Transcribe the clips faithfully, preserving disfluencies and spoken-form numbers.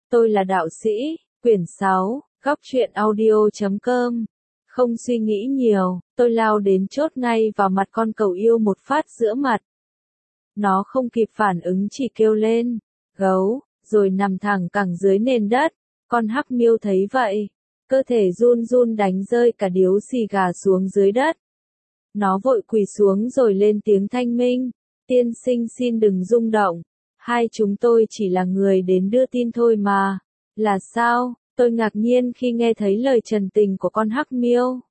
Tôi là đạo sĩ, quyển sáu, góc truyện audio chấm com. Không suy nghĩ nhiều, tôi lao đến chốt ngay vào mặt con cẩu yêu một phát giữa mặt. Nó không kịp phản ứng chỉ kêu lên, gấu, rồi nằm thẳng cẳng dưới nền đất. Con hắc miêu thấy vậy, cơ thể run run đánh rơi cả điếu xì gà xuống dưới đất. Nó vội quỳ xuống rồi lên tiếng thanh minh, tiên sinh xin đừng rung động, hai chúng tôi chỉ là người đến đưa tin thôi mà. Là sao? Tôi ngạc nhiên khi nghe thấy lời trần tình của con hắc miêu.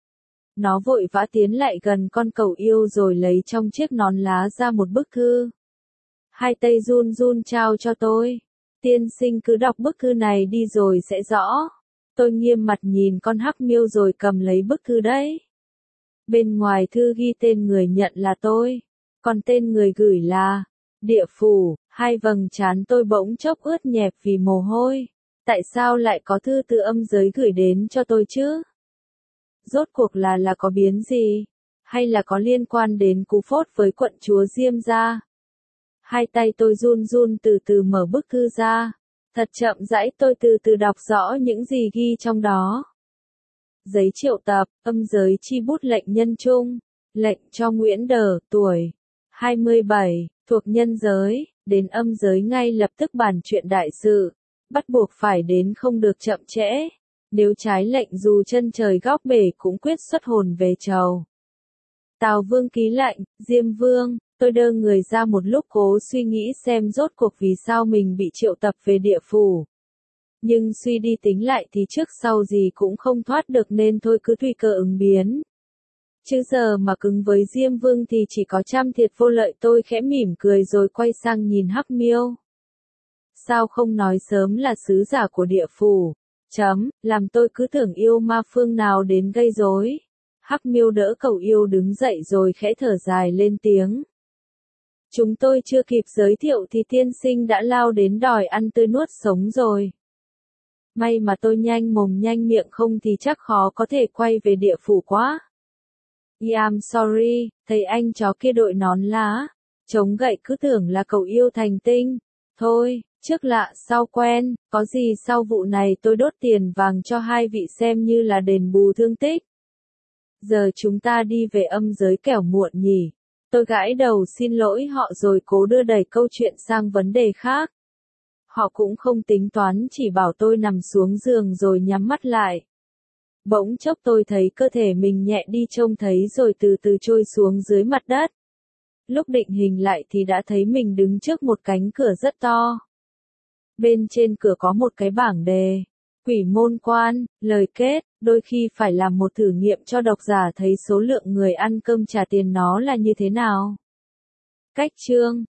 Nó vội vã tiến lại gần con cẩu yêu rồi lấy trong chiếc nón lá ra một bức thư. Hai tay run run trao cho tôi. Tiên sinh cứ đọc bức thư này đi rồi sẽ rõ. Tôi nghiêm mặt nhìn con hắc miêu rồi cầm lấy bức thư đấy. Bên ngoài thư ghi tên người nhận là tôi, còn tên người gửi là địa phủ. Hai vầng trán tôi bỗng chốc ướt nhẹp vì mồ hôi. Tại sao lại có thư từ âm giới gửi đến cho tôi chứ? Rốt cuộc là là có biến gì? Hay là có liên quan đến cú phốt với quận chúa Diêm gia? Hai tay tôi run run từ từ mở bức thư ra. Thật chậm rãi tôi từ từ đọc rõ những gì ghi trong đó. Giấy triệu tập, âm giới chi bút lệnh nhân trung. Lệnh cho Nguyễn Đờ, tuổi hai mươi bảy, thuộc nhân giới, đến âm giới ngay lập tức bàn chuyện đại sự. Bắt buộc phải đến không được chậm trễ. Nếu trái lệnh dù chân trời góc bể cũng quyết xuất hồn về trầu. Tào Vương ký lệnh, Diêm Vương. Tôi đơ người ra một lúc cố suy nghĩ xem rốt cuộc vì sao mình bị triệu tập về địa phủ. Nhưng suy đi tính lại thì trước sau gì cũng không thoát được nên thôi cứ tùy cơ ứng biến. Chứ giờ mà cứng với Diêm Vương thì chỉ có trăm thiệt vô lợi. Tôi khẽ mỉm cười rồi quay sang nhìn hắc miêu. Sao không nói sớm là sứ giả của địa phủ? Chấm, làm tôi cứ tưởng yêu ma phương nào đến gây rối. Hắc miêu đỡ cẩu yêu đứng dậy rồi khẽ thở dài lên tiếng. Chúng tôi chưa kịp giới thiệu thì tiên sinh đã lao đến đòi ăn tươi nuốt sống rồi. May mà tôi nhanh mồm nhanh miệng không thì chắc khó có thể quay về địa phủ quá. I'm sorry, thấy anh chó kia đội nón lá, chống gậy cứ tưởng là cậu yêu thành tinh. Thôi, trước lạ sau quen, có gì sau vụ này tôi đốt tiền vàng cho hai vị xem như là đền bù thương tích. Giờ chúng ta đi về âm giới kẻo muộn nhỉ. Tôi gãi đầu xin lỗi họ rồi cố đưa đẩy câu chuyện sang vấn đề khác. Họ cũng không tính toán chỉ bảo tôi nằm xuống giường rồi nhắm mắt lại. Bỗng chốc tôi thấy cơ thể mình nhẹ đi trông thấy rồi từ từ trôi xuống dưới mặt đất. Lúc định hình lại thì đã thấy mình đứng trước một cánh cửa rất to. Bên trên cửa có một cái bảng đề. Quỷ môn quan, lời kết, đôi khi phải làm một thử nghiệm cho độc giả thấy số lượng người ăn cơm trả tiền nó là như thế nào. Cách chương